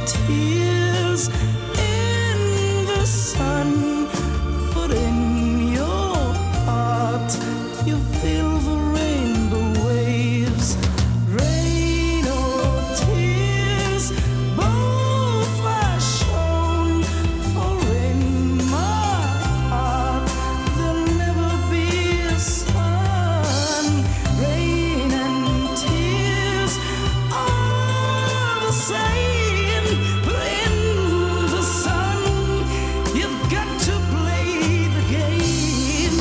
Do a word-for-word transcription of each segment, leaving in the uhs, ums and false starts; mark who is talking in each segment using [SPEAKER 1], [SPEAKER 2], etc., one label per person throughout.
[SPEAKER 1] tears in the sun. But in your heart you feel the rainbow waves. Rain or tears, both are shown. For in my heart there'll never be a sun. Rain and tears are the same. But in the sun you've got to play the game.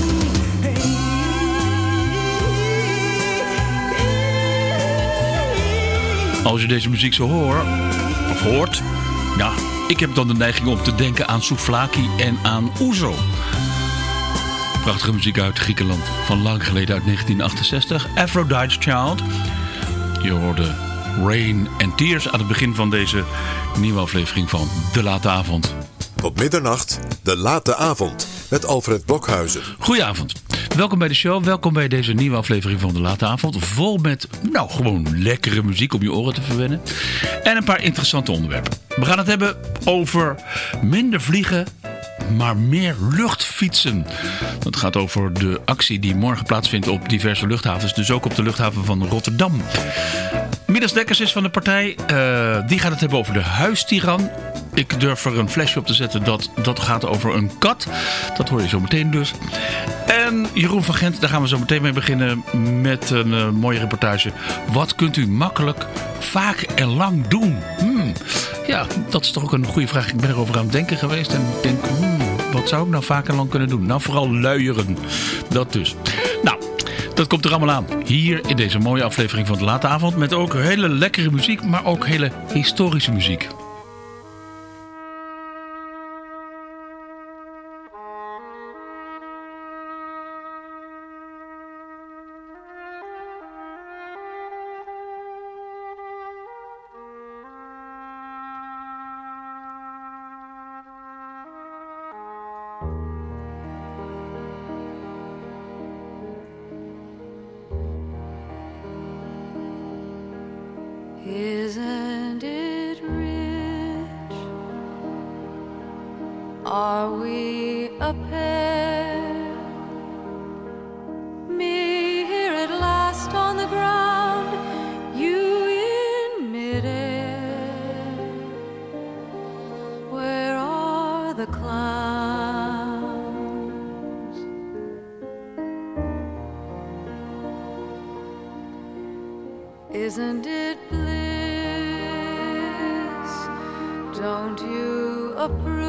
[SPEAKER 2] Als je deze muziek zo hoort, of hoort, ja, ik heb dan de neiging om te denken aan Souvlaki en aan Ouzo. Prachtige muziek uit Griekenland, van lang geleden uit negentien achtenzestig. Aphrodite's Child. Je hoorde Rain and Tears aan het begin van deze nieuwe aflevering van De Late Avond.
[SPEAKER 3] Tot middernacht, De Late Avond, met Alfred Blokhuizen.
[SPEAKER 2] Goedenavond. Welkom bij de show. Welkom bij deze nieuwe aflevering van De Late Avond. Vol met, nou, gewoon lekkere muziek om je oren te verwennen. En een paar interessante onderwerpen. We gaan het hebben over minder vliegen, maar meer luchtfietsen. Dat gaat over de actie die morgen plaatsvindt op diverse luchthavens. Dus ook op de luchthaven van Rotterdam. Midas Dekkers is van de partij. Uh, die gaat het hebben over de huistiran. Ik durf er een flesje op te zetten dat dat gaat over een kat. Dat hoor je zo meteen dus. En Jeroen van Gent, daar gaan we zo meteen mee beginnen met een uh, mooie reportage. Wat kunt u makkelijk, vaak en lang doen? Hmm. Ja, dat is toch ook een goede vraag. Ik ben erover aan het denken geweest en ik denk, hmm, wat zou ik nou vaak en lang kunnen doen? Nou, vooral luieren. Dat dus. Nou, dat komt er allemaal aan. Hier in deze mooie aflevering van De Late Avond. Met ook hele lekkere muziek, maar ook hele historische muziek.
[SPEAKER 4] Isn't it rich? Are we a pair? Me here at last on the ground, you in midair. Where are the clowns? Isn't it bliss? Don't you approve?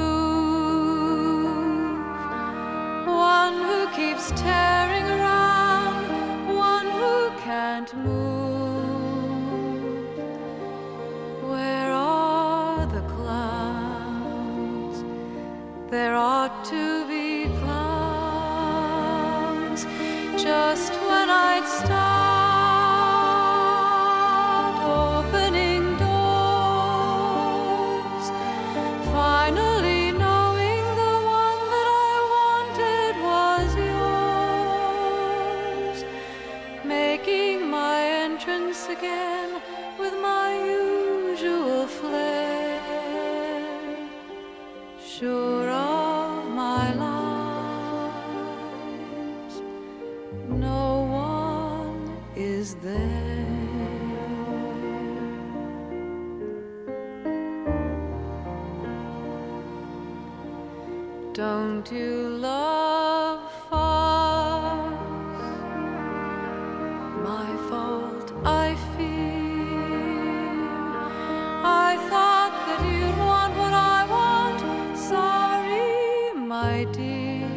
[SPEAKER 4] One who keeps tearing around, one who can't move. Where are the clowns? There ought to be clowns. Just when I'd start finally knowing the one that I wanted was yours, making my entrance again with my usual flair, sure of my lies, no one is there. Don't you love farce? My fault, I fear. I thought that you'd want what I want. Sorry, my dear.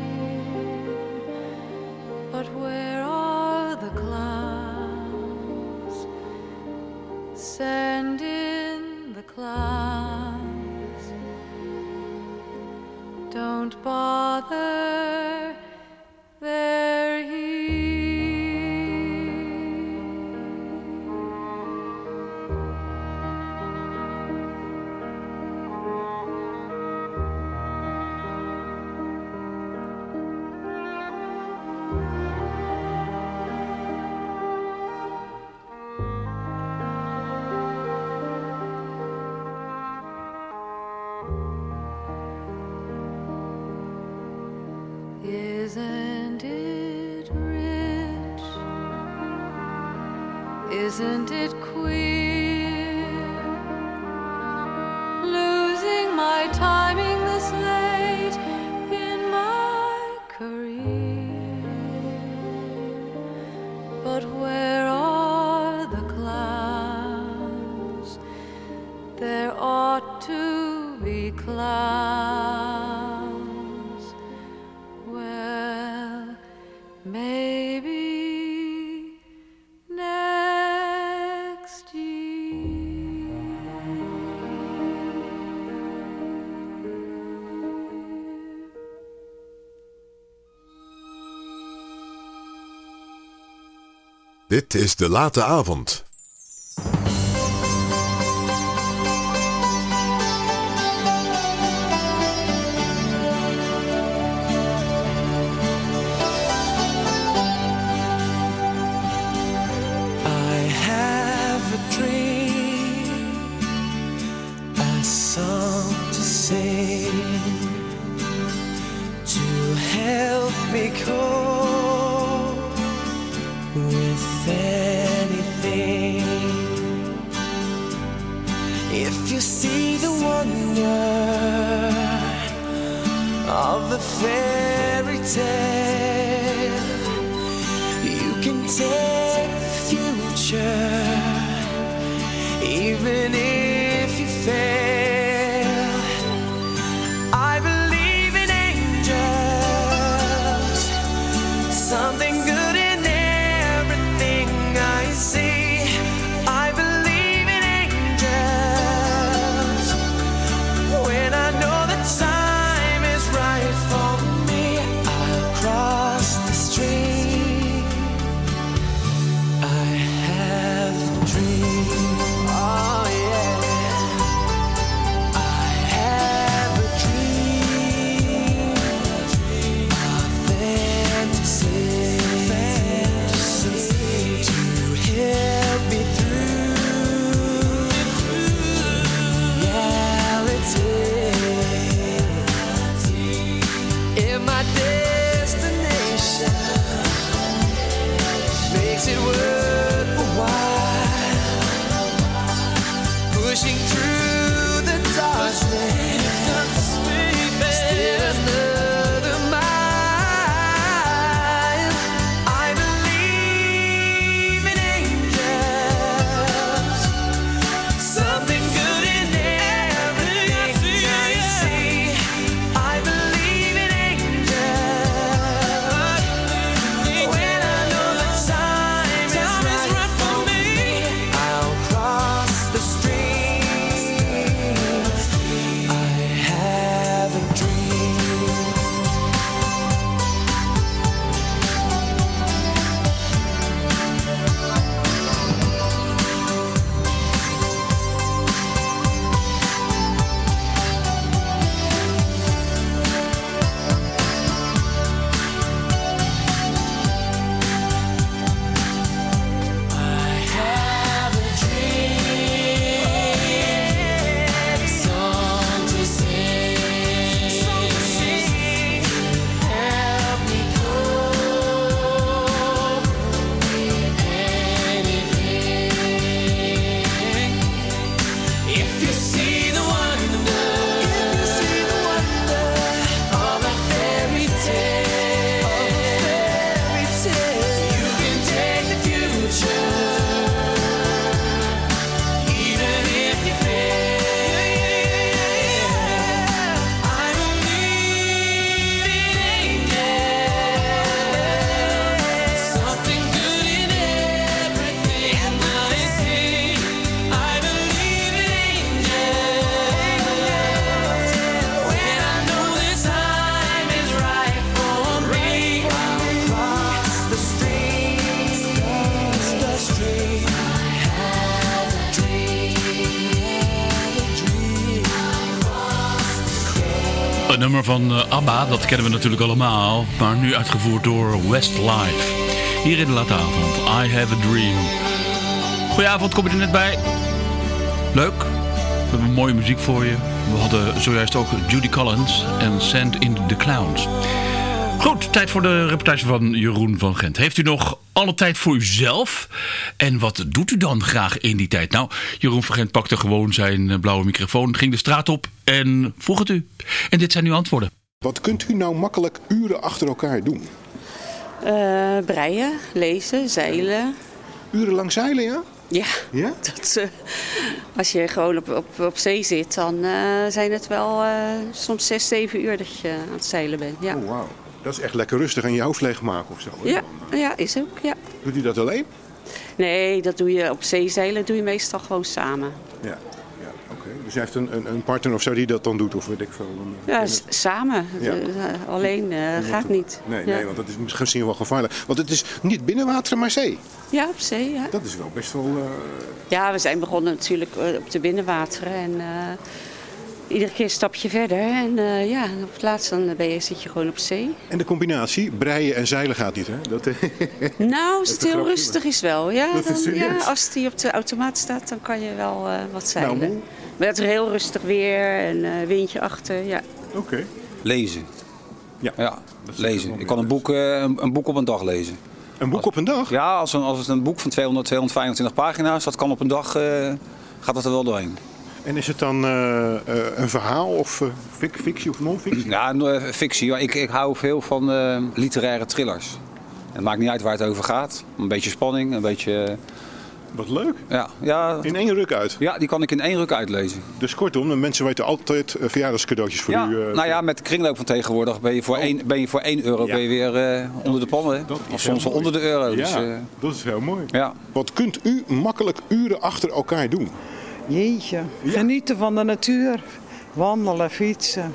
[SPEAKER 4] But where are the clowns? Send in the clowns. Don't bother, they're here. Isn't it queer, losing my timing this late in my career? But where are the clowns? There ought to be clowns. Well, maybe next year.
[SPEAKER 3] Dit is De Late Avond.
[SPEAKER 5] Fairy tale, you can take the future, even if you fail. I believe in angels, something good in everything I see. I believe in angels when I know the time is right for me. I'll cross the street. I have a dream. Oh yeah. I have a dream. A fantasy, fantasy to help me through reality. In my destination makes it worth a while, pushing through the darkness, still another mile. I believe in angels, something good in everything I see. I believe in angels when I know the time is right for me. I'll cross the streams. I have a dream. I have a dream, song to sing, song to sing, help me cope with anything. If you see the wonder, if you see the wonder of a fairy tale, of a fairy tale, you can take the future, even if you fail. I believe in angels, something good in everything I see. I believe in angels when I know this time is right for me. I'll cross the street, the street. I have a dream, a dream.
[SPEAKER 2] Een nummer van uh, ABBA, dat kennen we natuurlijk allemaal. Maar nu uitgevoerd door Westlife. Hier in De Late Avond. I have a dream. Goedenavond, kom je er net bij? Leuk. We hebben mooie muziek voor je. We hadden zojuist ook Judy Collins en Send in the Clowns. Goed, tijd voor de reportage van Jeroen van Gent. Heeft u nog alle tijd voor uzelf? En wat doet u dan graag in die tijd? Nou, Jeroen van Gent pakte gewoon zijn blauwe microfoon, ging de straat op en vroeg het u. En dit zijn uw antwoorden.
[SPEAKER 6] Wat kunt u nou makkelijk uren achter elkaar doen?
[SPEAKER 7] Uh, breien, lezen, zeilen.
[SPEAKER 6] Urenlang zeilen, ja?
[SPEAKER 7] Ja,
[SPEAKER 6] Ja?
[SPEAKER 7] dat, uh, als je gewoon op, op, op zee zit, dan uh, zijn het wel uh, soms zes, zeven uur dat je aan het zeilen bent. Ja,
[SPEAKER 6] Oh, wauw. Dat is echt lekker rustig en je hoofd leegmaken of zo. Hè?
[SPEAKER 7] ja, ja is ook. Ja.
[SPEAKER 6] Doet u dat alleen?
[SPEAKER 7] Nee, dat doe je op zee zeilen doe je meestal gewoon samen.
[SPEAKER 6] Ja. ja Oké. Dus hij heeft een, een, een partner of zo die dat dan doet, of weet ik veel. Dan, uh,
[SPEAKER 7] Ja,
[SPEAKER 6] in
[SPEAKER 7] s-
[SPEAKER 6] het-
[SPEAKER 7] samen.
[SPEAKER 6] Ja.
[SPEAKER 7] Uh, alleen uh, gaat niet.
[SPEAKER 6] Nee,
[SPEAKER 7] ja.
[SPEAKER 6] nee, want dat is misschien wel gevaarlijk. Want het is niet binnenwater, maar zee.
[SPEAKER 7] Ja, op zee. Ja.
[SPEAKER 6] Dat is wel best wel... Uh...
[SPEAKER 7] ja, we zijn begonnen natuurlijk uh, op de binnenwateren en uh, iedere keer een stapje verder. En uh, ja, op het laatst dan ben je, zit je gewoon op zee.
[SPEAKER 6] En de combinatie, breien en zeilen gaat niet, hè? Dat,
[SPEAKER 7] Nou, als het heel
[SPEAKER 6] grapje,
[SPEAKER 7] rustig is wel. Ja,
[SPEAKER 6] Dat is
[SPEAKER 7] dan,
[SPEAKER 6] serieus?
[SPEAKER 7] ja, als die op de automaat staat, dan kan je wel uh, wat zeilen.
[SPEAKER 6] Nou,
[SPEAKER 7] maar het is heel rustig weer en uh, windje achter. Ja.
[SPEAKER 6] Oké.
[SPEAKER 8] Lezen.
[SPEAKER 6] Ja.
[SPEAKER 8] Ja,
[SPEAKER 6] Dat is
[SPEAKER 8] lezen.
[SPEAKER 6] wel
[SPEAKER 8] Ik kan een boek, eh, een, een boek op een dag lezen.
[SPEAKER 6] Een boek op een dag?
[SPEAKER 8] Ja, als, een, als het een boek van tweehonderd, tweehonderdvijfentwintig pagina's, dat kan op een dag, uh, gaat dat er wel doorheen.
[SPEAKER 6] En is het dan uh, uh, een verhaal of uh, fic- fictie of non-fictie?
[SPEAKER 8] Ja, uh, fictie. Ik, ik hou veel van uh, literaire thrillers. Het maakt niet uit waar het over gaat. Een beetje spanning, een beetje... Uh,
[SPEAKER 6] Wat leuk.
[SPEAKER 8] ja, ja,
[SPEAKER 6] In één ruk uit.
[SPEAKER 8] ja, die kan ik in één ruk uitlezen.
[SPEAKER 6] Dus kortom, de mensen weten altijd uh, verjaardagscadeautjes voor
[SPEAKER 8] Ja,
[SPEAKER 6] u. Uh,
[SPEAKER 8] nou ja, met de kringloop van tegenwoordig ben je voor,
[SPEAKER 6] Oh.
[SPEAKER 8] één, ben je voor één euro
[SPEAKER 6] Ja.
[SPEAKER 8] ben je weer uh, onder de pannen.
[SPEAKER 6] Dat is
[SPEAKER 8] Of
[SPEAKER 6] heel
[SPEAKER 8] soms wel
[SPEAKER 6] mooi.
[SPEAKER 8] onder de euro.
[SPEAKER 6] Ja,
[SPEAKER 8] Dus, uh,
[SPEAKER 6] dat is heel mooi.
[SPEAKER 8] ja.
[SPEAKER 6] Wat kunt u makkelijk uren achter elkaar doen?
[SPEAKER 9] Jeetje, genieten van de natuur. Wandelen, fietsen.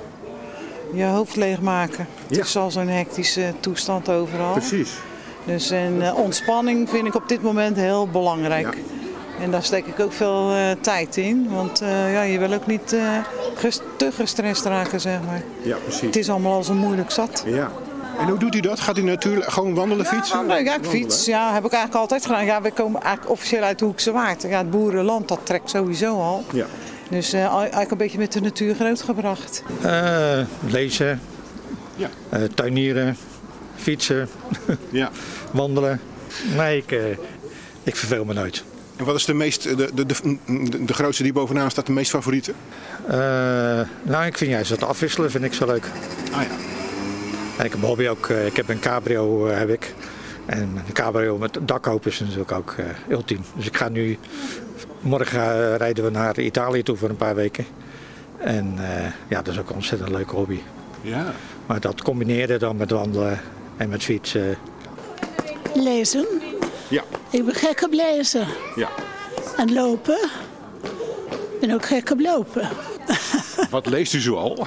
[SPEAKER 9] Je hoofd leegmaken.
[SPEAKER 6] Ja.
[SPEAKER 9] Het is al zo'n hectische toestand overal.
[SPEAKER 6] Precies.
[SPEAKER 9] Dus en, uh, ontspanning vind ik op dit moment heel belangrijk.
[SPEAKER 6] Ja.
[SPEAKER 9] En daar steek ik ook veel uh, tijd in. Want uh, ja, je wil ook niet uh, ges- te gestrest raken, zeg maar.
[SPEAKER 6] Ja, precies.
[SPEAKER 9] Het is allemaal al zo moeilijk zat.
[SPEAKER 6] Ja. En hoe doet u dat? Gaat u natuurlijk gewoon wandelen, fietsen?
[SPEAKER 9] Nou, ja, ik
[SPEAKER 6] Wandelen,
[SPEAKER 9] fiets.
[SPEAKER 6] hè?
[SPEAKER 9] Ja, heb ik eigenlijk altijd gedaan. Ja, we komen eigenlijk officieel uit de Hoekse Waard. Ja, het boerenland, dat trekt sowieso al.
[SPEAKER 6] Ja.
[SPEAKER 9] Dus uh, eigenlijk een beetje met de natuur grootgebracht.
[SPEAKER 10] Uh, lezen,
[SPEAKER 6] Ja.
[SPEAKER 10] uh, tuinieren, fietsen,
[SPEAKER 6] Ja.
[SPEAKER 10] wandelen. Nee, ik, uh, ik verveel me nooit.
[SPEAKER 6] En wat is de, meest, de, de, de, de, de grootste die bovenaan staat, de meest favoriete?
[SPEAKER 10] Uh, nou, ik vind juist dat afwisselen vind ik zo leuk.
[SPEAKER 6] Ah ja.
[SPEAKER 10] En ik heb een hobby ook. Uh, ik heb een cabrio, uh, heb ik. En een cabrio met dak open is natuurlijk ook uh, ultiem. Dus ik ga nu, morgen uh, rijden we naar Italië toe voor een paar weken. En uh, ja, dat is ook een ontzettend leuke hobby.
[SPEAKER 6] Ja.
[SPEAKER 10] Maar dat combineren dan met wandelen en met fietsen.
[SPEAKER 11] Lezen.
[SPEAKER 6] Ja.
[SPEAKER 11] Ik ben gek op lezen.
[SPEAKER 6] Ja.
[SPEAKER 11] En lopen. Ik ben ook gek op lopen.
[SPEAKER 6] Wat leest u zoal?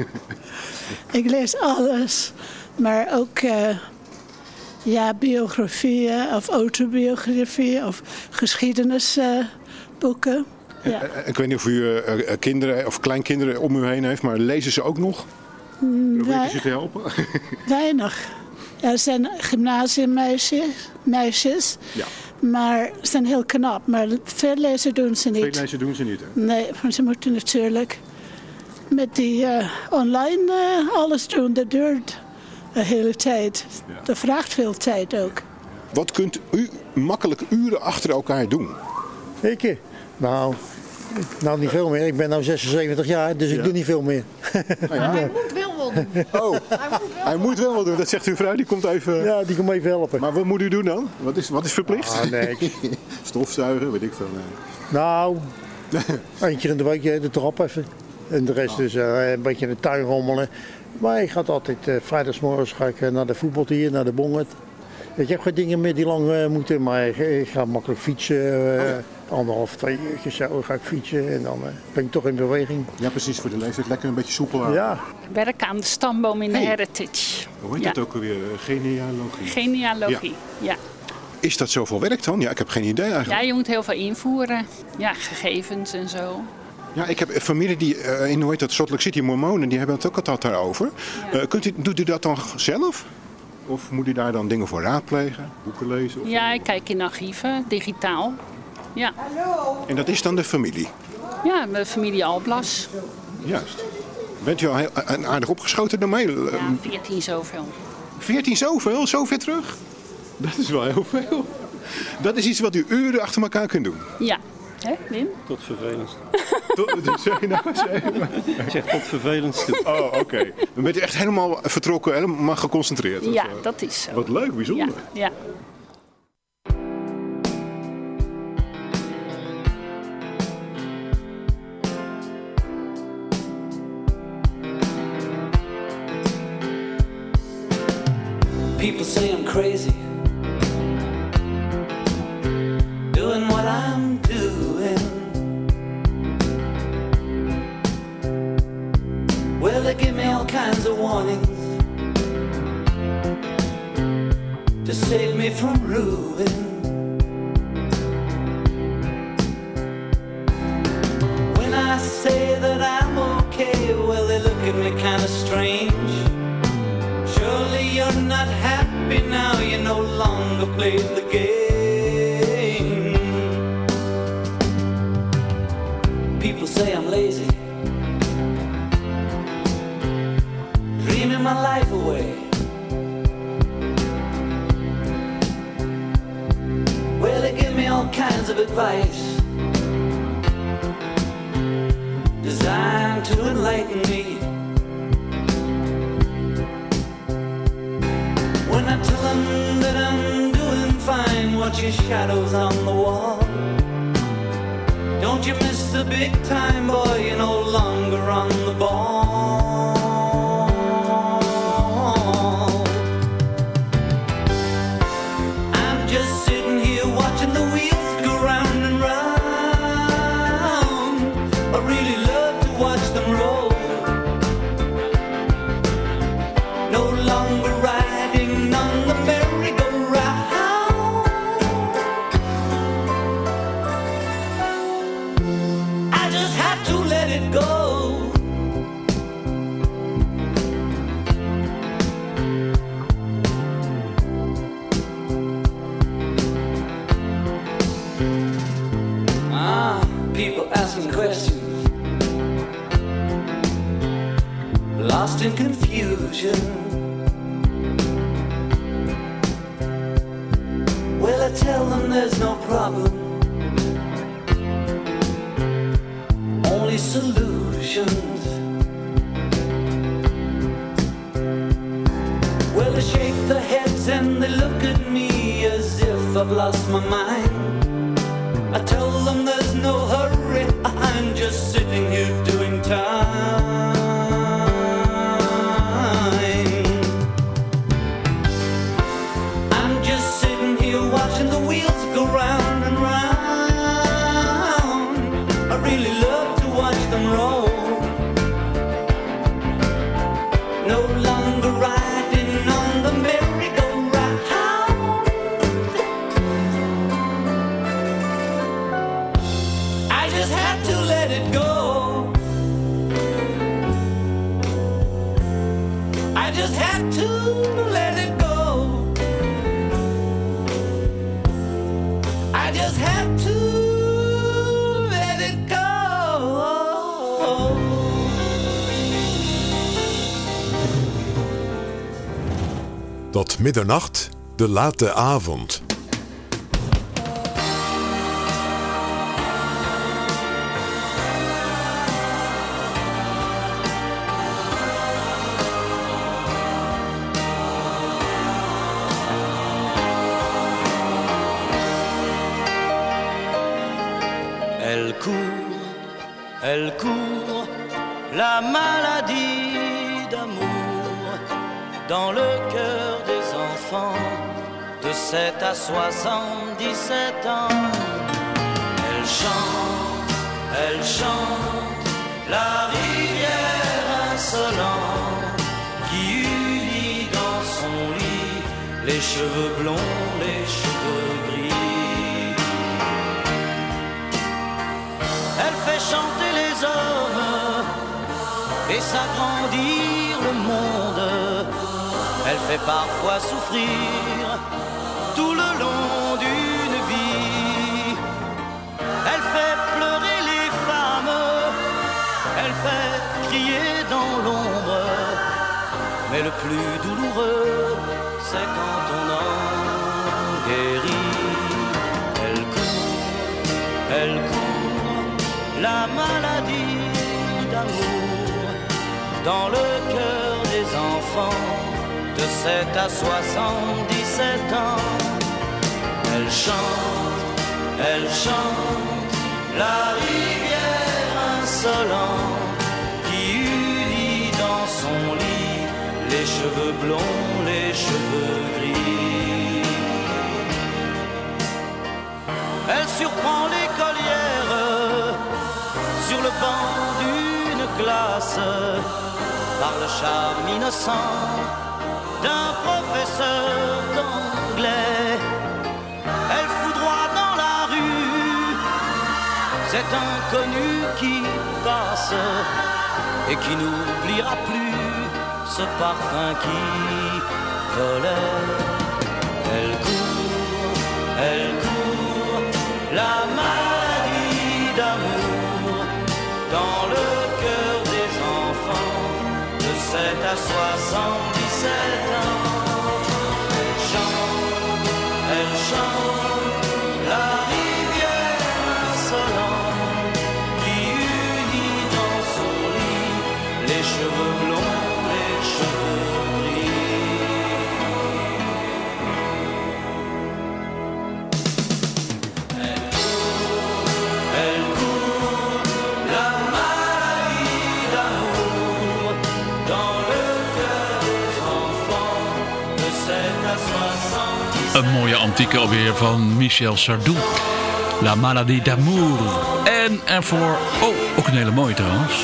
[SPEAKER 11] Ik lees alles. Maar ook uh, ja, biografieën of autobiografieën of geschiedenisboeken. Uh, ja.
[SPEAKER 6] Ik weet niet of u uh, kinderen of kleinkinderen om u heen heeft, maar lezen ze ook nog?
[SPEAKER 11] Mm,
[SPEAKER 6] Probeert u
[SPEAKER 11] wij-
[SPEAKER 6] ze te helpen?
[SPEAKER 11] weinig. Er zijn gymnasiummeisjes, meisjes,
[SPEAKER 6] Ja.
[SPEAKER 11] maar ze zijn heel knap. Maar veel lezen doen ze
[SPEAKER 6] Veel
[SPEAKER 11] niet.
[SPEAKER 6] lezen doen ze niet, hè?
[SPEAKER 11] Nee, want ze moeten natuurlijk met die uh, online uh, alles doen. Dat duurt de hele tijd.
[SPEAKER 6] Ja.
[SPEAKER 11] Dat vraagt veel tijd ook.
[SPEAKER 6] Wat kunt u makkelijk uren achter elkaar doen?
[SPEAKER 12] Ik? Nou, nou niet veel meer. Ik ben nu zesenzeventig jaar, dus
[SPEAKER 6] Ja.
[SPEAKER 12] ik doe niet veel meer.
[SPEAKER 6] Nou ja.
[SPEAKER 11] Hij moet wel wat doen.
[SPEAKER 6] Oh, hij moet wel wat doen. Dat zegt uw vrouw, die komt even...
[SPEAKER 12] Ja, die komt even helpen.
[SPEAKER 6] Maar wat moet u doen dan? Wat is, wat is verplicht?
[SPEAKER 12] Ah, niks.
[SPEAKER 6] Stofzuigen, weet ik veel. Nee.
[SPEAKER 12] Nou, één keer in de week de trap even. En de rest is uh, een beetje in de tuin rommelen. Maar ik ga altijd, uh, vrijdagsmorgens ga ik uh, naar de voetbal hier, naar de Bongert. Ik heb geen dingen meer die lang uh, moeten, maar ik, ik ga makkelijk fietsen. Uh,
[SPEAKER 6] Oh ja.
[SPEAKER 12] Anderhalf, twee uurtjes zo ga ik fietsen en dan uh, ben ik toch in beweging.
[SPEAKER 6] Ja, precies, voor de leeftijd. Lekker een beetje soepel aan.
[SPEAKER 12] Ja.
[SPEAKER 13] Ik werk aan de stamboom in de
[SPEAKER 6] Hey.
[SPEAKER 13] Heritage.
[SPEAKER 6] Hoe heet
[SPEAKER 13] Ja.
[SPEAKER 6] dat ook alweer? Genealogie.
[SPEAKER 13] Genealogie, ja.
[SPEAKER 6] Is dat zoveel werk dan? Ja, ik heb geen idee eigenlijk.
[SPEAKER 13] Ja, je moet heel veel invoeren. Ja, gegevens en zo.
[SPEAKER 6] Ja, ik heb een familie die uh, in hoe heet dat, Salt Lake City Mormonen, die hebben het ook altijd daarover.
[SPEAKER 13] Ja.
[SPEAKER 6] Uh, kunt u, doet u dat dan zelf? Of moet u daar dan dingen voor raadplegen, boeken lezen? Of
[SPEAKER 13] Ja, ik kijk in archieven, digitaal. Ja,
[SPEAKER 6] En dat is dan de familie?
[SPEAKER 13] ja mijn familie Alblas.
[SPEAKER 6] Juist. Bent u al heel, uh, aardig opgeschoten daarmee?
[SPEAKER 13] Ja, veertien zoveel.
[SPEAKER 6] veertien zoveel? Zo ver terug? Dat is wel heel veel. Dat is iets wat u uren achter elkaar kunt doen.
[SPEAKER 13] Ja. Hè, Wim?
[SPEAKER 14] Tot vervelendst.
[SPEAKER 6] Tot, zeg je nou eens even?
[SPEAKER 14] Ik zeg tot vervelendst toe.
[SPEAKER 6] Oh, oké. Okay. Dan bent u echt helemaal vertrokken, helemaal geconcentreerd.
[SPEAKER 13] Ja, dat is zo.
[SPEAKER 6] Wat leuk, bijzonder.
[SPEAKER 13] Ja, ja.
[SPEAKER 1] People say I'm crazy, doing what I'm doing. Well, they give me all kinds of warnings to save me from ruin. When I say that I'm okay, well, they look at me kind of strange. Surely you're not happy now, you no longer play the game. People say I'm lazy, dreaming my life away. Well, they give me all kinds of advice designed to enlighten me. When I tell them that I'm doing fine, watch your shadows on the wall. Don't you miss the big time, boy, you're no longer on the ball. I'm just sitting here watching the wheels go round and round. I really love to watch them roll. No longer riding on the merry-go-round. I just had to let it go. Ah, people asking questions, lost in confusion. Well, I tell them there's no problem, only solutions. Well, they shake their heads and they look at me as if I've lost my mind. I tell them there's no hurry, I'm just sitting here doing time. I'm just sitting here watching the wheels go round and round. I really love to watch them roll. No longer riding on the merry-go-round. I just had to let it go. I just had to let it go. I just had to let it go.
[SPEAKER 3] Tot middernacht, de late avond.
[SPEAKER 1] Elle court, elle court, la maladie d'amour dans le cœur des enfants de sept à soixante-dix-sept ans. Elle chante, elle chante, la rivière insolente qui unit dans son lit les cheveux blonds, les cheveux gris. Elle fait chanter les hommes et s'agrandir le monde. Elle fait parfois souffrir tout le long d'une vie. Elle fait pleurer les femmes, elle fait crier dans l'ombre. Mais le plus douloureux, c'est quand on en guérit. Elle court, elle court, la maladie d'amour dans le cœur des enfants de sept à soixante-dix-sept ans. Elle chante, elle chante, la rivière insolente qui unit dans son lit les cheveux blonds, les cheveux gris. Elle surprend l'écolière sur le banc d'une classe par le charme innocent d'un professeur d'anglais. Elle foudroie dans la rue cet inconnu qui passe et qui n'oubliera plus ce parfum qui volait. Elle court, elle court, la maladie d'amour dans le cœur des enfants de sept à soixante-dix-sept ans. Elle chante, elle chante, la rivière insolente qui unit dans son lit les cheveux blonds, les cheveux gris. Elle court, elle court, la maladie d'amour dans le cœur des enfants de sept à soixante-dix-sept.
[SPEAKER 2] Een mooie antieke alweer van Michel Sardou. La Maladie d'Amour. En ervoor... Oh, ook een hele mooie trouwens.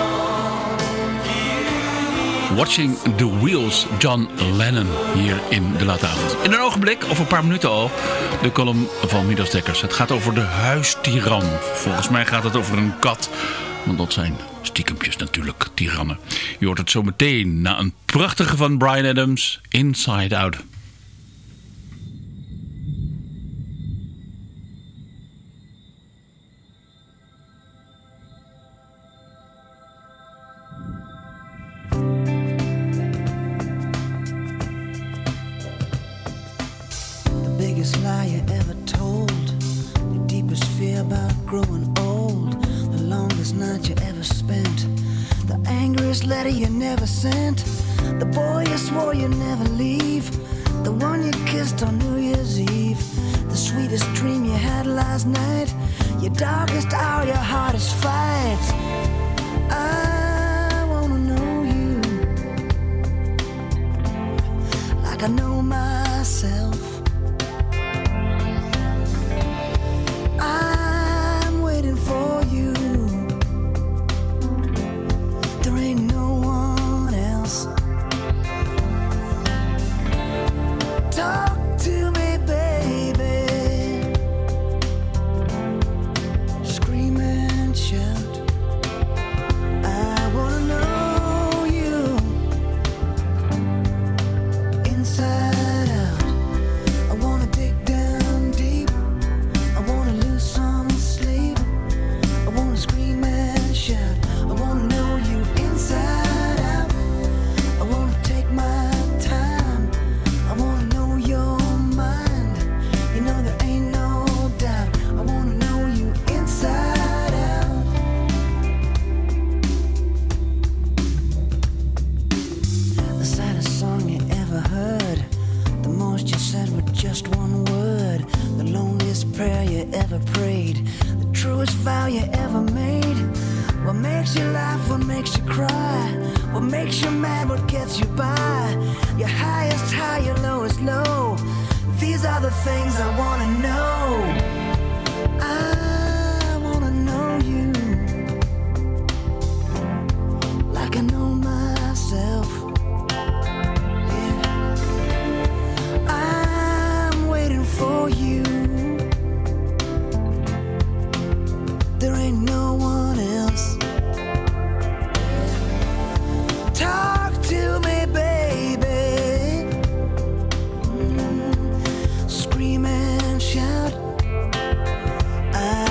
[SPEAKER 2] Watching the Wheels, John Lennon, hier in de late avond. In een ogenblik, over een paar minuten al, de column van Midas Dekkers. Het gaat over de huistiran. Volgens mij gaat het over een kat, want dat zijn stiekempjes natuurlijk, tirannen. Je hoort het zo meteen na een prachtige van Bryan Adams, Inside Out.
[SPEAKER 15] Biggest lie you ever told, the deepest fear about growing old, the longest night you ever spent, the angriest letter you never sent, the boy you swore you'd never leave, the one you kissed on New Year's Eve, the sweetest dream you had last night, your darkest hour, your hardest fight. I wanna know you like I know myself. I'm waiting for you. There ain't no one else. Talk to me, baby. Scream and shout. I wanna know you inside out. I wanna dig down deep. I wanna lose some sleep. I wanna scream and shout. I wanna know you inside out. I wanna take my time. I wanna know your mind. You know there ain't no doubt. I wanna know you inside out. The saddest song you ever heard, the most you said with just one word, the loneliest prayer you ever prayed, the truest vow you ever made. What makes you laugh, what makes you cry, what makes you mad, what gets you by, your highest high, your lowest low. These are the things I wanna know. I wanna know you like I know myself. I'm waiting for you. There ain't no one else. Talk to me, baby. Mm, scream and shout. I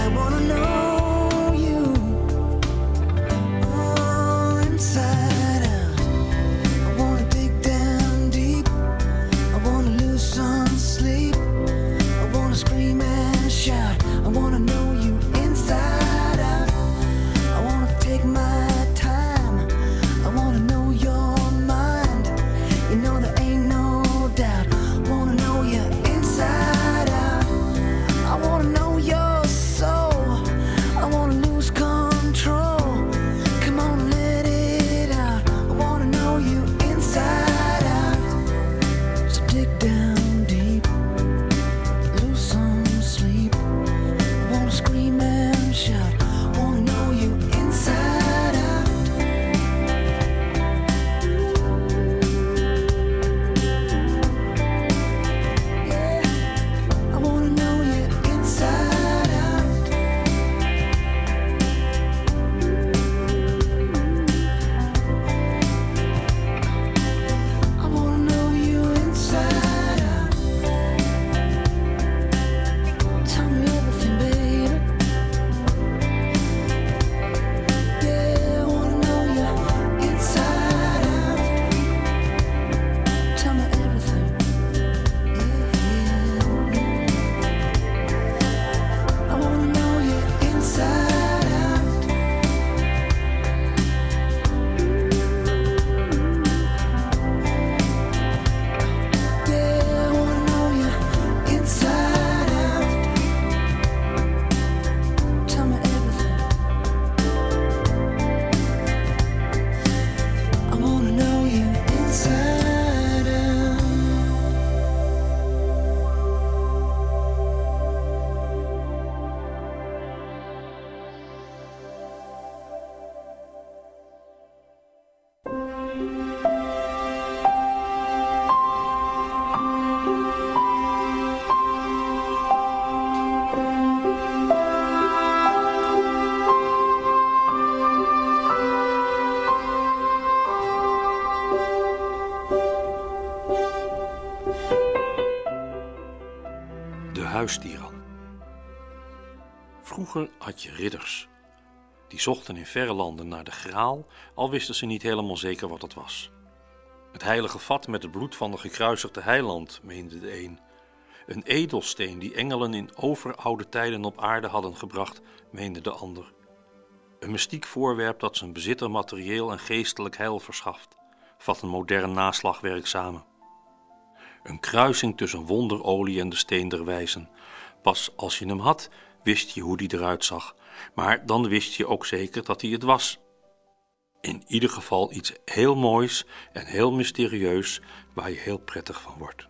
[SPEAKER 16] huistiran. Vroeger had je ridders. Die zochten in verre landen naar de graal, al wisten ze niet helemaal zeker wat het was. Het heilige vat met het bloed van de gekruisigde heiland, meende de een. Een edelsteen die engelen in overoude tijden op aarde hadden gebracht, meende de ander. Een mystiek voorwerp dat zijn bezitter materieel en geestelijk heil verschaft, vat een modern naslagwerk samen. Een kruising tussen wonderolie en de steen der wijzen. Pas als je hem had, wist je hoe die eruit zag, maar dan wist je ook zeker dat hij het was. In ieder geval iets heel moois en heel mysterieus, waar je heel prettig van wordt.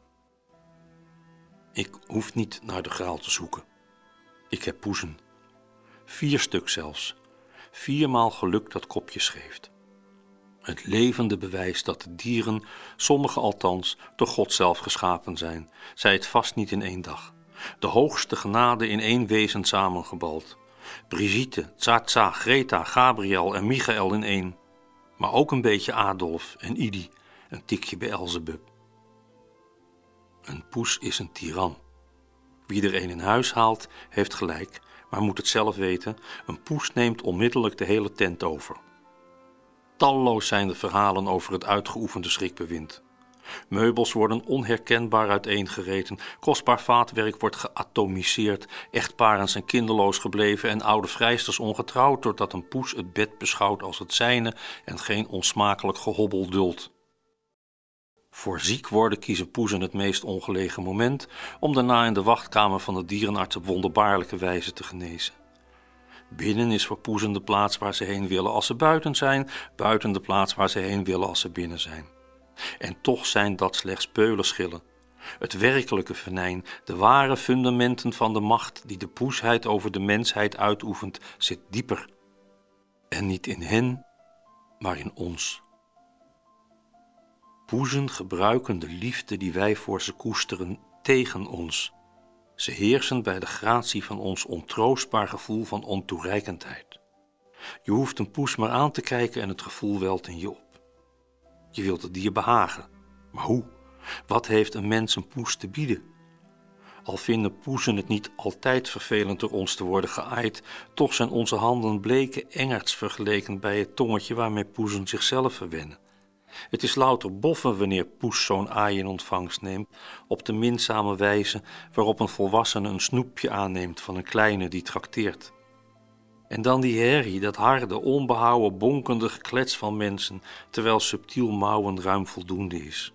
[SPEAKER 16] Ik hoef niet naar de graal te zoeken. Ik heb poezen. Vier stuk zelfs. Viermaal geluk dat kopjes geeft. Het levende bewijs dat de dieren, sommige althans, door God zelf geschapen zijn, zij het vast niet in één dag. De hoogste genade in één wezen samengebald. Brigitte, Tsatsa, Greta, Gabriel en Michael in één. Maar ook een beetje Adolf en Idi, een tikje Beelzebub. Een poes is een tiran. Wie er een in huis haalt, heeft gelijk, maar moet het zelf weten. Een poes neemt onmiddellijk de hele tent over. Talloos zijn de verhalen over het uitgeoefende schrikbewind. Meubels worden onherkenbaar uiteengereten, kostbaar vaatwerk wordt geatomiseerd, echtparen zijn kinderloos gebleven en oude vrijsters ongetrouwd, doordat een poes het bed beschouwt als het zijne en geen onsmakelijk gehobbel duldt. Voor ziek worden kiezen poezen het meest ongelegen moment, om daarna in de wachtkamer van de dierenarts op wonderbaarlijke wijze te genezen. Binnen is voor poezen de plaats waar ze heen willen als ze buiten zijn, buiten de plaats waar ze heen willen als ze binnen zijn. En toch zijn dat slechts peulenschillen. Het werkelijke venijn, de ware fundamenten van de macht die de poesheid over de mensheid uitoefent, zit dieper. En niet in hen, maar in ons. Poezen gebruiken de liefde die wij voor ze koesteren tegen ons. Ze heersen bij de gratie van ons ontroostbaar gevoel van ontoereikendheid. Je hoeft een poes maar aan te kijken en het gevoel welt in je op. Je wilt het dier behagen. Maar hoe? Wat heeft een mens een poes te bieden? Al vinden poezen het niet altijd vervelend door ons te worden geaaid, toch zijn onze handen bleke engerts vergeleken bij het tongetje waarmee poezen zichzelf verwennen. Het is louter boffen wanneer poes zo'n aai in ontvangst neemt, op de minzame wijze waarop een volwassene een snoepje aanneemt van een kleine die trakteert. En dan die herrie, dat harde, onbehouden, bonkende geklets van mensen, terwijl subtiel mouwen ruim voldoende is.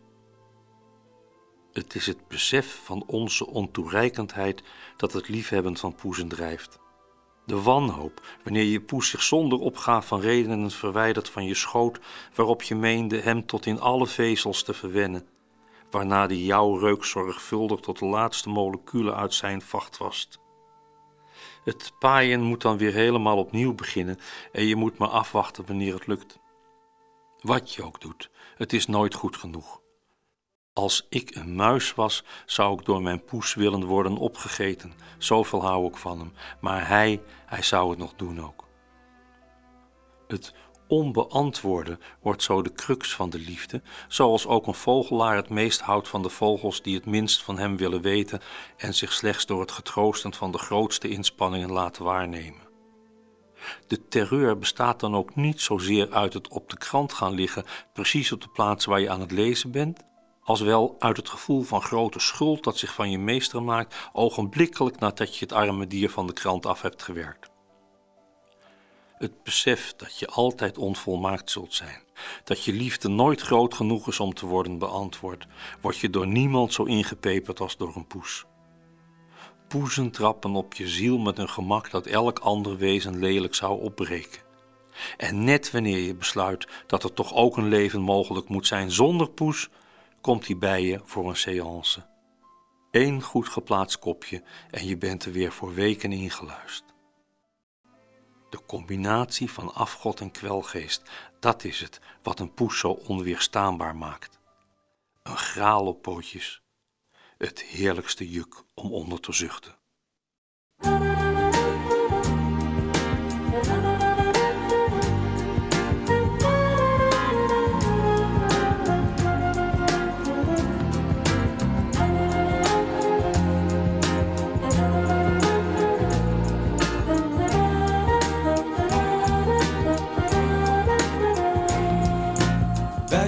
[SPEAKER 16] Het is het besef van onze ontoereikendheid dat het liefhebben van poezen drijft. De wanhoop, wanneer je poes zich zonder opgaaf van redenen verwijdert van je schoot, waarop je meende hem tot in alle vezels te verwennen, waarna die jouw reuk zorgvuldig tot de laatste moleculen uit zijn vacht wast. Het paaien moet dan weer helemaal opnieuw beginnen en je moet maar afwachten wanneer het lukt. Wat je ook doet, het is nooit goed genoeg. Als ik een muis was, zou ik door mijn poes willen worden opgegeten. Zoveel hou ik van hem, maar hij, hij zou het nog doen ook. Het onbeantwoorden wordt zo de crux van de liefde, zoals ook een vogelaar het meest houdt van de vogels die het minst van hem willen weten en zich slechts door het getroosten van de grootste inspanningen laten waarnemen. De terreur bestaat dan ook niet zozeer uit het op de krant gaan liggen, precies op de plaats waar je aan het lezen bent, als wel uit het gevoel van grote schuld dat zich van je meester maakt, ogenblikkelijk nadat je het arme dier van de krant af hebt gewerkt. Het besef dat je altijd onvolmaakt zult zijn, dat je liefde nooit groot genoeg is om te worden beantwoord, wordt je door niemand zo ingepeperd als door een poes. Poezen trappen op je ziel met een gemak dat elk ander wezen lelijk zou opbreken. En net wanneer je besluit dat er toch ook een leven mogelijk moet zijn zonder poes, komt hij bij je voor een séance. Eén goed geplaatst kopje en je bent er weer voor weken ingeluisterd. De combinatie van afgod en kwelgeest, dat is het wat een poes zo onweerstaanbaar maakt. Een graal op pootjes, het heerlijkste juk om onder te zuchten.
[SPEAKER 5] Thank you.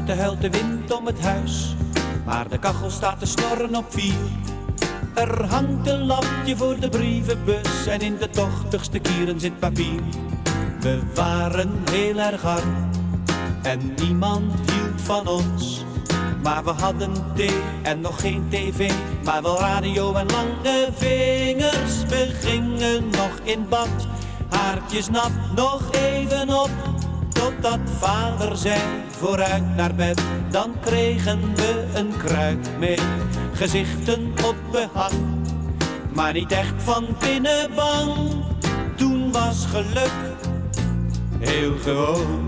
[SPEAKER 1] Buiten huilt de wind om het huis, maar de kachel staat te snorren op vier. Er hangt een lampje voor de brievenbus en in de tochtigste kieren zit papier. We waren heel erg arm en niemand hield van ons. Maar we hadden thee en nog geen tv, maar wel radio en lange vingers. We gingen nog in bad, haartjes nat, nog even op. Totdat vader zei, vooruit naar bed. Dan kregen we een kruik mee, gezichten op behang. Maar niet echt van binnen bang. Toen was geluk heel gewoon.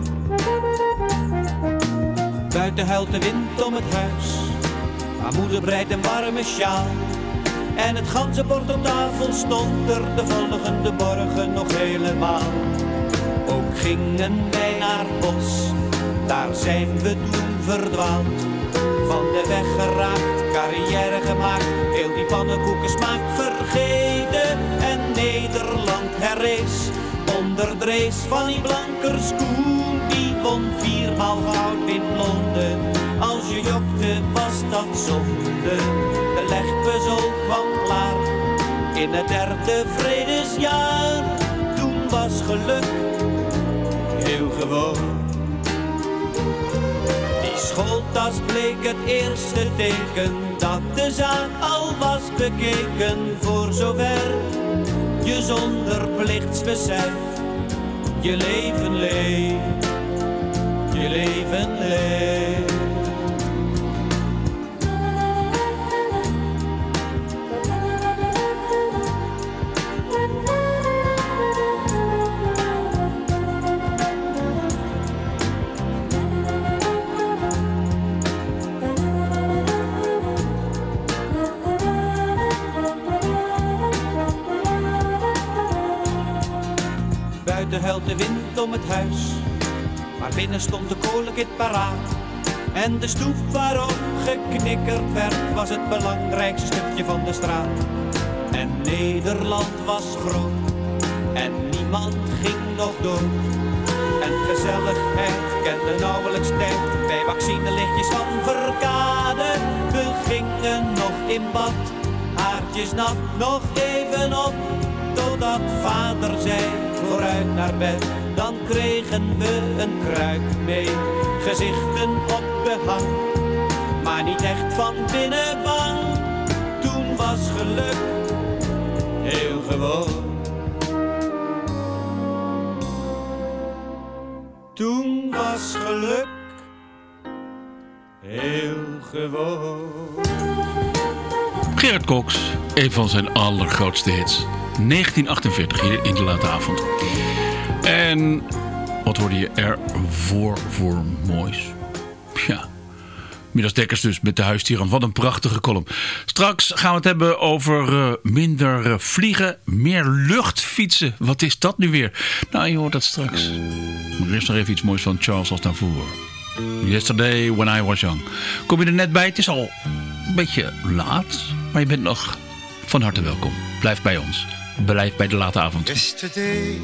[SPEAKER 1] Buiten huilt de wind om het huis, maar moeder breidt een warme sjaal. En het ganzenbord op tafel stond er de volgende morgen nog helemaal. Ook gingen wij naar het bos, daar zijn we toen verdwaald. Van de weg geraakt, carrière gemaakt, heel die pannenkoekensmaak vergeten. En Nederland herrees, onder de race van die Blankerskoen. Die won viermaal goud in Londen, als je jokte was dat zonde. De legpuzzel kwam klaar, in het derde vredesjaar. Toen was geluk heel gewoon. Die schooltas bleek het eerste teken dat de zaak al was bekeken. Voor zover je zonder plichtsbesef je leven leeft, je leven leeft. Buiten huilt de wind om het huis, maar binnen stond de kolenkit paraat. En de stoep waarop geknikkerd werd, was het belangrijkste stukje van de straat. En Nederland was groot, en niemand ging nog dood. En gezelligheid kende nauwelijks tijd, bij vaccinelichtjes van Verkade. We gingen nog in bad, haartjes nat, nog even op. Totdat vader zei, vooruit naar bed. Dan kregen we een kruik mee, gezichten op behang. Maar niet echt van binnen bang. Toen was geluk heel gewoon. Toen was geluk heel gewoon.
[SPEAKER 2] Gerrit Cox, een van zijn allergrootste hits. negentien achtenveertig hier in de late avond. En wat hoorde je er voor voor moois? Ja, Midas Dekkers dus met de huisdieren. Wat een prachtige column. Straks gaan we het hebben over uh, minder uh, vliegen, meer luchtfietsen. Wat is dat nu weer? Nou, je hoort dat straks. Maar eerst nog even iets moois van Charles Aznavour. Yesterday when I was young. Kom je er net bij? Het is al een beetje laat, maar je bent nog van harte welkom. Blijf bij ons. Blijf bij de late avond.
[SPEAKER 17] Yesterday,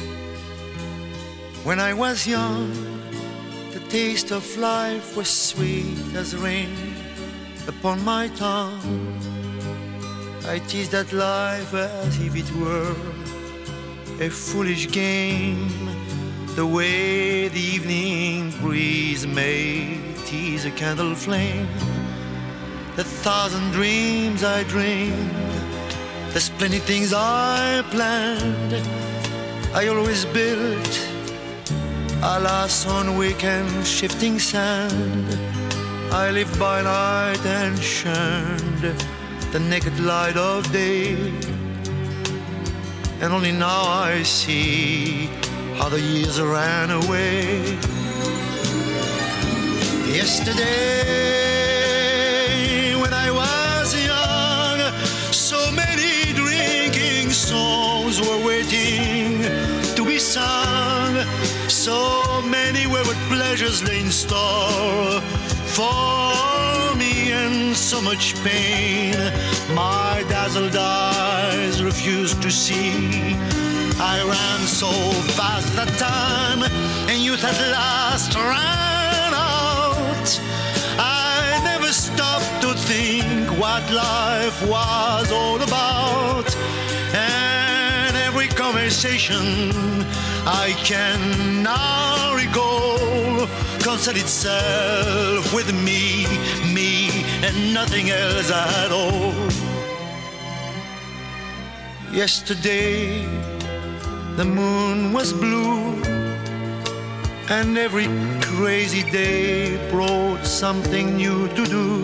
[SPEAKER 17] when I was young, the taste of life was sweet as rain upon my tongue. I teased at life as if it were a foolish game, the way the evening breeze may tease a candle flame. The thousand dreams I dreamed, there's plenty things I planned. I always built, alas, on weekend shifting sand. I lived by night and shunned the naked light of day. And only now I see how the years ran away. Yesterday, when I was young, so many drinking songs were waiting to be sung. So many wayward pleasures lay in store for me, and so much pain my dazzled eyes refused to see. I ran so fast that time, and youth at last ran out. to think what life was all about. And every conversation I can now recall concerned itself with me, me, and nothing else at all. Yesterday, the moon was blue, and every crazy day brought something new to do.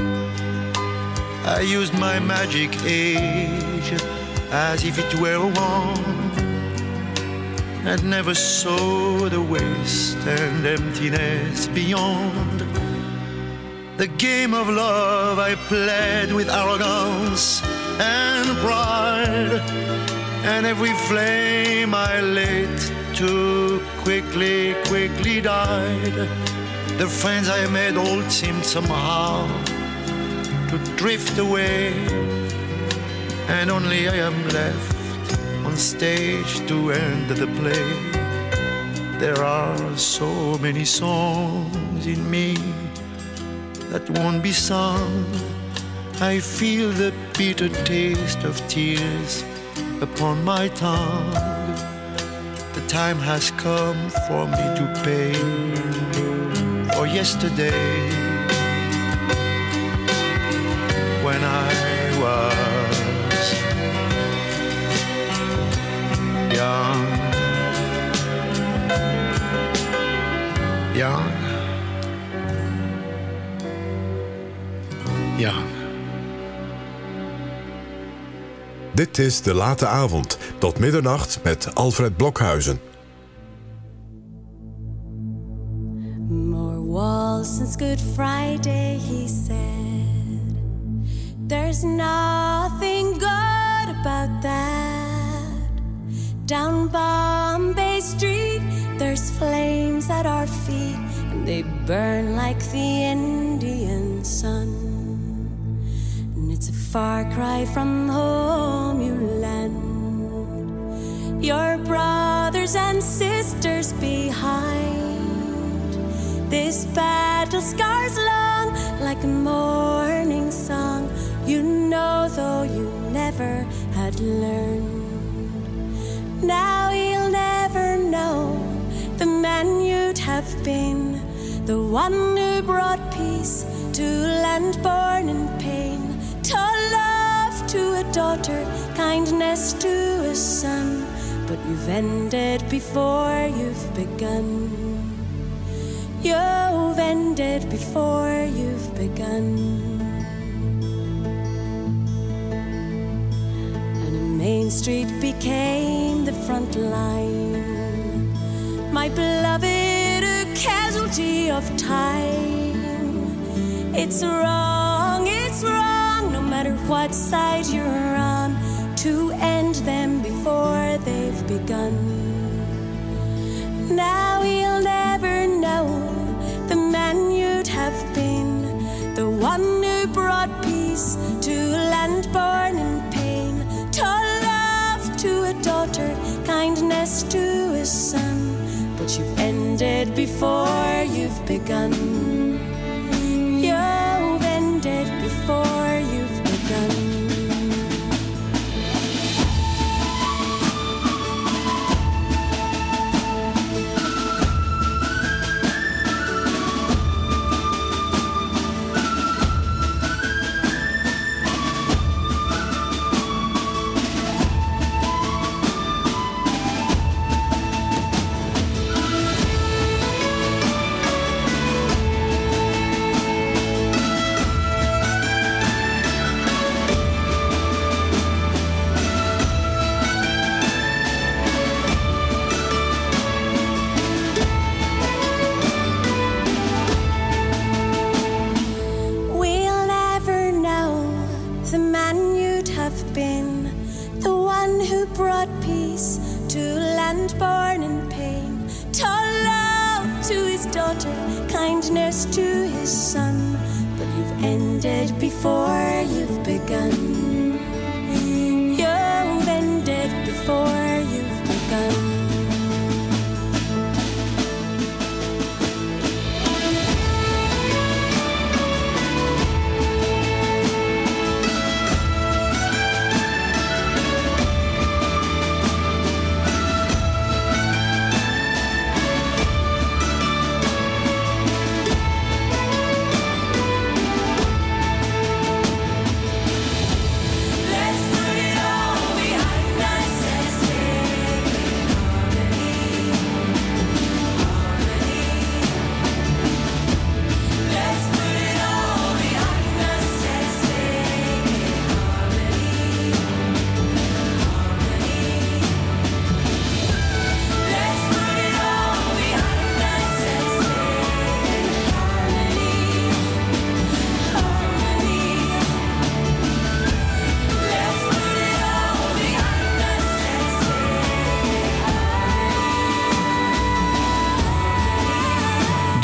[SPEAKER 17] I used my magic age as if it were one, and never saw the waste and emptiness beyond. The game of love I played with arrogance and pride, and every flame I lit too quickly, quickly died. The friends I made all seemed somehow to drift away, and only I am left on stage to end the play. There are so many songs in me that won't be sung. I feel the bitter taste of tears upon my tongue. The time has come for me to pay for yesterday, when I was young, young, young.
[SPEAKER 3] Dit is De Late Avond, tot middernacht met Alfred Blokhuizen.
[SPEAKER 18] More walls since Good Friday, he said. There's nothing good about that. Down Bombay Street, there's flames at our feet, and they burn like the Indian sun. It's a far cry from home you land, your brothers and sisters behind. This battle scars long like a morning song, you know, though you never had learned. Now you'll never know the man you'd have been, the one who brought peace to land born in pain. To love to a daughter, kindness to a son, but you've ended before you've begun. You've ended before you've begun. And a main street became the front line, my beloved, a casualty of time. It's wrong, it's wrong, no matter what side you're on, to end them before they've begun. Now you'll never know the man you'd have been, the one who brought peace to land born in pain. To love to a daughter, kindness to a son, but you've ended before you've begun. You've ended before you've begun. Kindness to his son, but you've ended before you've begun. You've ended before you've begun.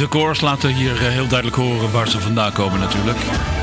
[SPEAKER 2] De koors laten hier uh, heel duidelijk horen waar ze vandaan komen natuurlijk.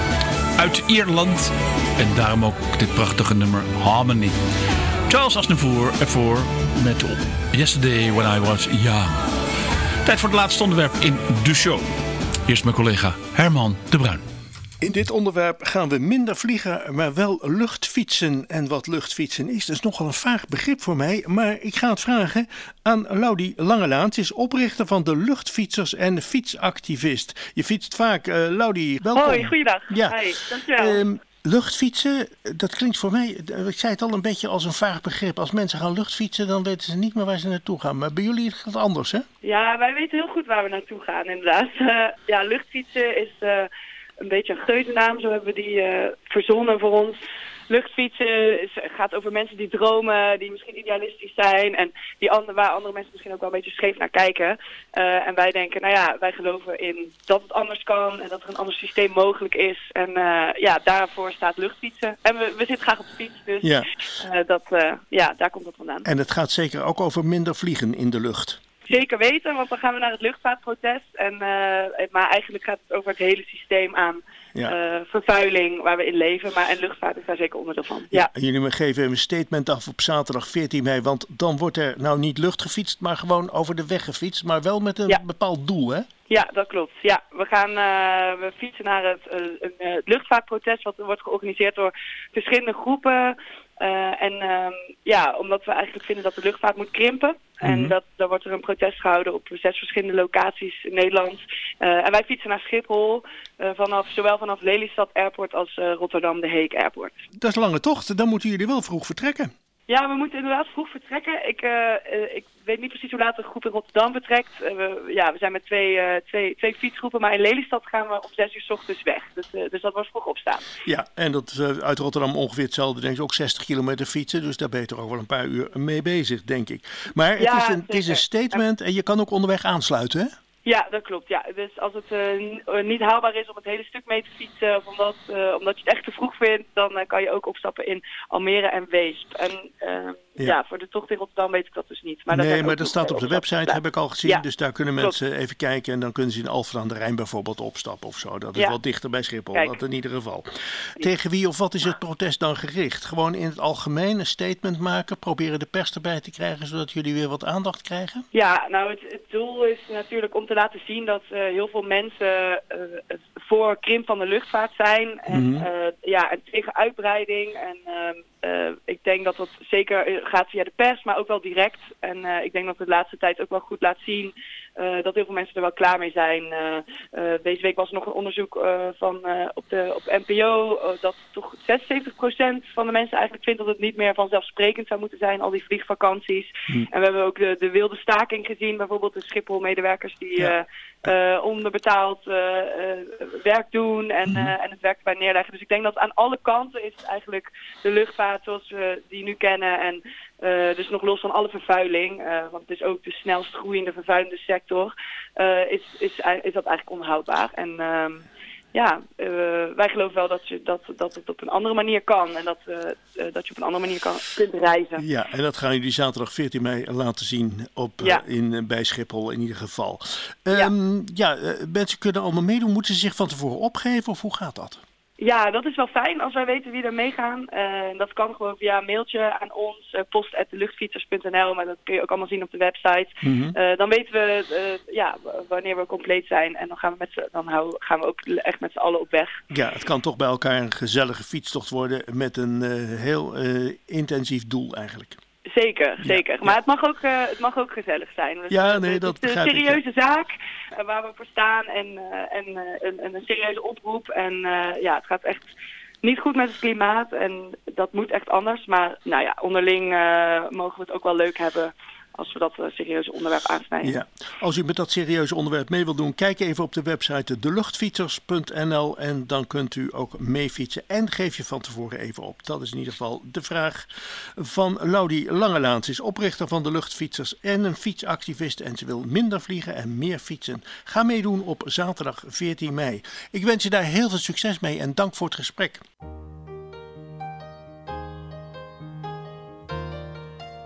[SPEAKER 2] Uit Ierland. En daarom ook dit prachtige nummer Harmony. Charles Aznavour ervoor met Yesterday When I Was Young. Tijd voor het laatste onderwerp in de show. Hier is mijn collega Herman de Bruin.
[SPEAKER 19] In dit onderwerp gaan we minder vliegen, maar wel luchtfietsen. En wat luchtfietsen is, dat is nogal een vaag begrip voor mij. Maar ik ga het vragen aan Laudie Langelaan. Ze is oprichter van de Luchtfietsers en fietsactivist. Je fietst vaak. Uh, Laudie, welkom.
[SPEAKER 20] Hoi, goeiedag.
[SPEAKER 19] Ja.
[SPEAKER 20] Hi, dankjewel.
[SPEAKER 19] Um, luchtfietsen, dat klinkt voor mij, ik zei het al, een beetje als een vaag begrip. Als mensen gaan luchtfietsen, dan weten ze niet meer waar ze naartoe gaan. Maar bij jullie is het anders, hè?
[SPEAKER 20] Ja, wij weten heel goed waar we naartoe gaan, inderdaad. Uh, ja, luchtfietsen is... Uh, een beetje een geuzennaam, zo hebben we die uh, verzonnen voor ons. Luchtfietsen is, gaat over mensen die dromen, die misschien idealistisch zijn en die andere, waar andere mensen misschien ook wel een beetje scheef naar kijken. Uh, en wij denken, nou ja, wij geloven in dat het anders kan en dat er een ander systeem mogelijk is. En uh, ja, daarvoor staat luchtfietsen. En we, we zitten graag op de fiets, dus
[SPEAKER 19] ja.
[SPEAKER 20] uh, dat, uh, ja, daar komt dat vandaan.
[SPEAKER 19] En het gaat zeker ook over minder vliegen in de lucht.
[SPEAKER 20] Zeker weten, want dan gaan we naar het luchtvaartprotest. En, uh, maar eigenlijk gaat het over het hele systeem aan ja. uh, vervuiling waar we in leven. Maar en luchtvaart is daar zeker onderdeel van. Ja.
[SPEAKER 19] Ja, jullie geven een statement af op zaterdag veertien mei. Want dan wordt er nou niet lucht gefietst, maar gewoon over de weg gefietst. Maar wel met een ja. bepaald doel, hè?
[SPEAKER 20] Ja, dat klopt. Ja, we gaan uh, we fietsen naar het, uh, een, uh, het luchtvaartprotest. Wat wordt georganiseerd door verschillende groepen. Uh, en um, ja, omdat we eigenlijk vinden dat de luchtvaart moet krimpen. En mm-hmm. dat, dan wordt er een protest gehouden op zes verschillende locaties in Nederland. Uh, en wij fietsen naar Schiphol, uh, vanaf, zowel vanaf Lelystad Airport als uh, Rotterdam de Heek Airport.
[SPEAKER 19] Dat is een lange tocht, dan moeten jullie wel vroeg vertrekken.
[SPEAKER 20] Ja, we moeten inderdaad vroeg vertrekken. Ik, uh, uh, ik weet niet precies hoe laat de groep in Rotterdam vertrekt. Uh, we, ja, we zijn met twee, uh, twee, twee fietsgroepen, maar in Lelystad gaan we om zes uur 's ochtends weg. Dus, uh, dus dat was vroeg opstaan.
[SPEAKER 19] Ja, en dat uh, uit Rotterdam ongeveer hetzelfde, denk ik, ook zestig kilometer fietsen. Dus daar ben je toch ook wel een paar uur mee bezig, denk ik. Maar het, ja, is, een, het is een statement en je kan ook onderweg aansluiten, hè?
[SPEAKER 20] Ja, dat klopt. Ja. Dus als het uh, niet haalbaar is om het hele stuk mee te fietsen, of omdat, uh, omdat je het echt te vroeg vindt, dan uh, kan je ook opstappen in Almere en Weesp. En uh, ja. ja, voor de tocht in Rotterdam weet ik dat dus niet. Maar
[SPEAKER 19] nee,
[SPEAKER 20] dat
[SPEAKER 19] maar dat staat op de website, heb ik al gezien.
[SPEAKER 20] Ja.
[SPEAKER 19] Dus daar kunnen
[SPEAKER 20] Klopt.
[SPEAKER 19] mensen even kijken en dan kunnen ze in Alphen aan de Rijn bijvoorbeeld opstappen of zo. Dat is
[SPEAKER 20] ja.
[SPEAKER 19] wel dichter bij Schiphol,
[SPEAKER 20] Kijk.
[SPEAKER 19] dat in ieder geval. Tegen wie of wat is het protest dan gericht? Gewoon in het algemeen een statement maken, proberen de pers erbij te krijgen, zodat jullie weer wat aandacht krijgen?
[SPEAKER 20] Ja, nou het, het doel is natuurlijk om te laten zien dat uh, heel veel mensen uh, voor krimp van de luchtvaart zijn. En, mm-hmm. uh, ja, en tegen uitbreiding. En uh, uh, ik denk dat dat zeker gaat via de pers, maar ook wel direct. En uh, ik denk dat het de laatste tijd ook wel goed laat zien uh, dat heel veel mensen er wel klaar mee zijn. Uh, uh, deze week was er nog een onderzoek uh, van, uh, op, de, op N P O uh, dat toch zesenzeventig procent van de mensen eigenlijk vindt dat het niet meer vanzelfsprekend zou moeten zijn, al die vliegvakanties. Mm. En we hebben ook de, de wilde staking gezien, bijvoorbeeld de Schiphol-medewerkers die ja. uh, uh, onderbetaald uh, uh, werk doen en, uh, en het werk erbij neerleggen. Dus ik denk dat aan alle kanten is het eigenlijk de luchtvaart zoals we die nu kennen en Uh, dus nog los van alle vervuiling, uh, want het is ook de snelst groeiende vervuilende sector, uh, is, is, is dat eigenlijk onhoudbaar. En uh, ja, uh, wij geloven wel dat, je, dat, dat het op een andere manier kan en dat, uh, uh, dat je op een andere manier kan, kunt reizen.
[SPEAKER 19] Ja, en dat gaan jullie zaterdag veertien mei laten zien op,
[SPEAKER 20] ja.
[SPEAKER 19] uh, in, bij Schiphol in ieder geval. Um, ja, ja uh, mensen kunnen allemaal meedoen. Moeten ze zich van tevoren opgeven of hoe gaat dat?
[SPEAKER 20] Ja, dat is wel fijn als wij weten wie er meegaan. Uh, dat kan gewoon via een mailtje aan ons, uh, post at luchtfietsers punt n l, maar dat kun je ook allemaal zien op de website. Mm-hmm. Uh, dan weten we uh, ja, wanneer we compleet zijn en dan gaan we, met z'n, dan hou, gaan we ook echt met z'n allen op weg.
[SPEAKER 19] Ja, het kan toch bij elkaar een gezellige fietstocht worden met een uh, heel uh, intensief doel eigenlijk.
[SPEAKER 20] Zeker, zeker. Ja, maar ja. Het, mag ook, uh, het mag ook gezellig zijn. Dus
[SPEAKER 19] ja, nee, dat
[SPEAKER 20] het is een
[SPEAKER 19] begrijp
[SPEAKER 20] serieuze
[SPEAKER 19] ik, ja.
[SPEAKER 20] zaak uh, waar we voor staan en, uh, en uh, een, een serieuze oproep. En uh, ja, het gaat echt niet goed met het klimaat en dat moet echt anders. Maar nou ja, onderling uh, mogen we het ook wel leuk hebben als we dat uh, serieuze onderwerp aansnijden.
[SPEAKER 19] Ja. Als u met dat serieuze onderwerp mee wilt doen, kijk even op de website de luchtfietsers punt n l en dan kunt u ook meefietsen. En geef je van tevoren even op. Dat is in ieder geval de vraag van Laudie Langelaan. Ze is oprichter van de Luchtfietsers en een fietsactivist en ze wil minder vliegen en meer fietsen. Ga meedoen op zaterdag veertien mei. Ik wens je daar heel veel succes mee en dank voor het gesprek.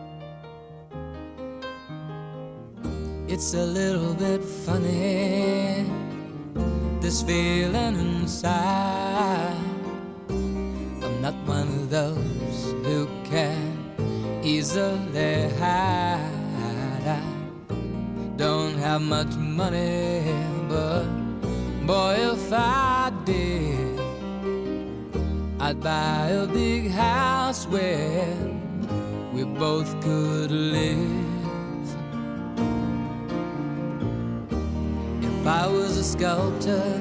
[SPEAKER 5] It's a little bit funny this feeling inside. I'm not one of those who can easily hide. I don't have much money, but boy, if I did, I'd buy a big house where we both could live. If I was a sculptor,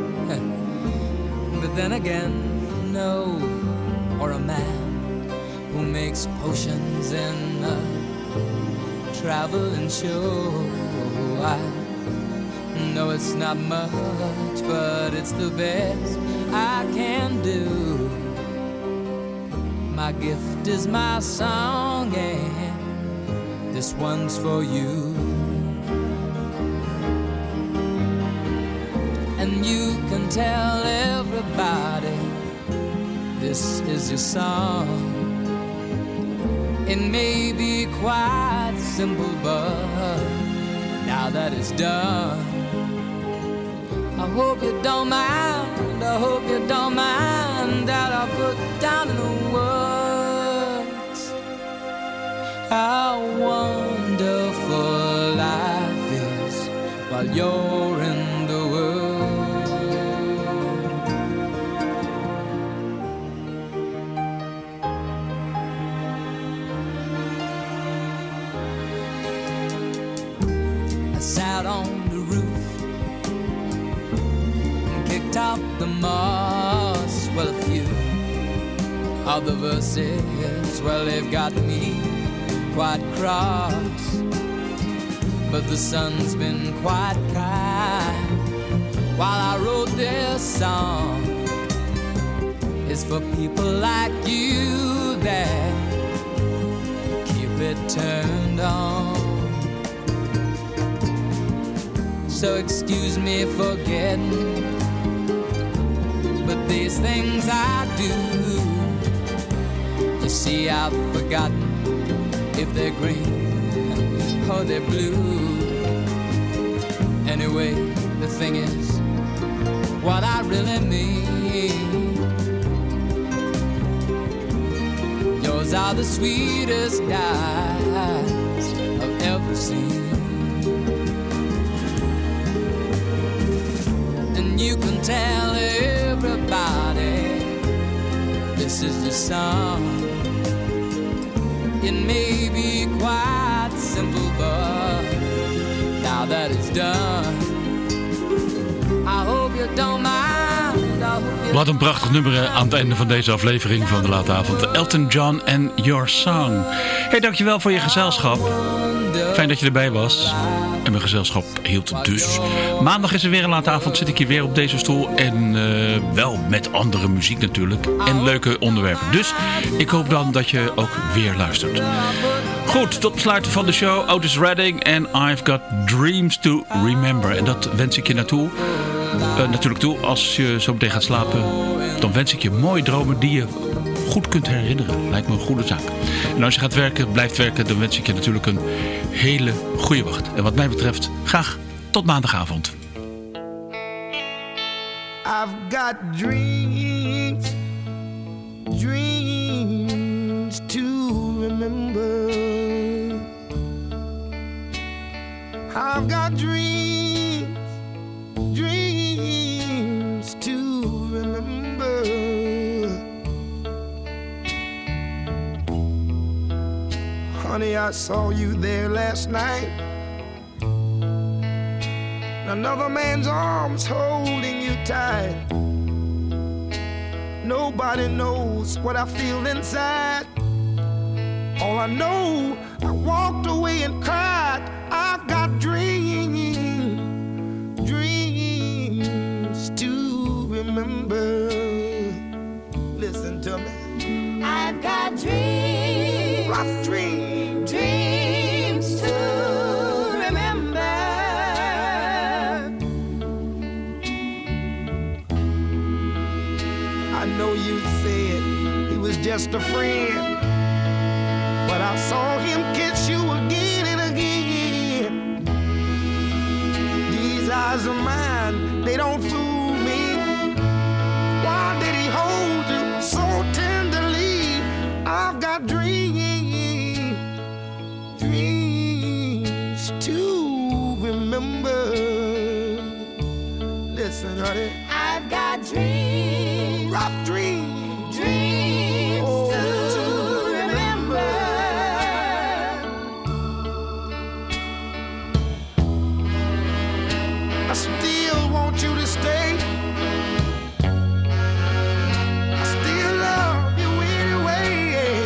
[SPEAKER 5] but then again, no, or a man who makes potions in a traveling show. I know it's not much, but it's the best I can do. My gift is my song, and this one's for you. And you can tell everybody this is your song. It may be quite simple, but now that it's done, I hope you don't mind, I hope you don't mind that I put down in the words how wonderful life is while you're in the world. I sat on the roof and kicked out the moss. Well, a few of the verses, well, they've got me quite cross, but the sun's been quite kind while I wrote this song. It's for people like you that keep it turned on. So excuse me for getting, but these things I do, you see, I've forgotten if they're green or they're blue. Anyway, the thing is, what I really mean, yours are the sweetest eyes I've ever seen. And you can tell everybody this is the song. It may be quite simple, but now that it's done, I hope you don't mind. I hope you
[SPEAKER 2] Wat een prachtig nummer aan het einde van deze aflevering van de Late Avond. Elton John en Your Song. Hey, dankjewel voor je gezelschap. Fijn dat je erbij was. En mijn gezelschap hield dus. Maandag is er weer een Late Avond. Zit ik hier weer op deze stoel. En uh, wel met andere muziek natuurlijk. En leuke onderwerpen. Dus ik hoop dan dat je ook weer luistert. Goed, tot sluiten van de show. Otis Redding en I've Got Dreams to Remember. En dat wens ik je naartoe. Uh, natuurlijk toe. Als je zo meteen gaat slapen, dan wens ik je mooie dromen die je goed kunt herinneren. Lijkt me een goede zaak. En als je gaat werken, blijft werken, dan wens ik je natuurlijk een hele goede wacht. En wat mij betreft, graag tot maandagavond.
[SPEAKER 17] I've got dreams, dreams to remember. I've got dreams, dreams to remember. Honey, I saw you there last night. Another man's arms holding you tight. Nobody knows what I feel inside. All I know, I walked away and cried. I've got dreams, dreams to remember. Listen to me.
[SPEAKER 5] I've got dreams,
[SPEAKER 17] rough dreams,
[SPEAKER 5] dreams to remember.
[SPEAKER 17] I know you said he was just a friend, but I saw him kiss you again and again. These eyes of mine, they don't fool listen, honey.
[SPEAKER 5] I've got dreams,
[SPEAKER 17] Rough dreams,
[SPEAKER 5] dreams
[SPEAKER 17] Oh.
[SPEAKER 5] to remember.
[SPEAKER 17] I still want you to stay. I still love you anyway.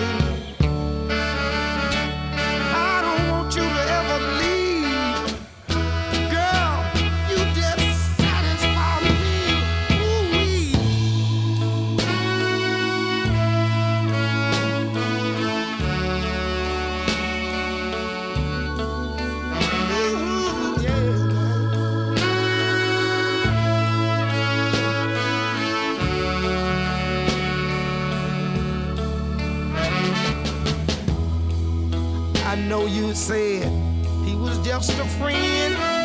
[SPEAKER 17] I don't want you to ever leave. Girl, you just satisfy me. Ooh-wee. Ooh, yeah. I know you said he was just a friend.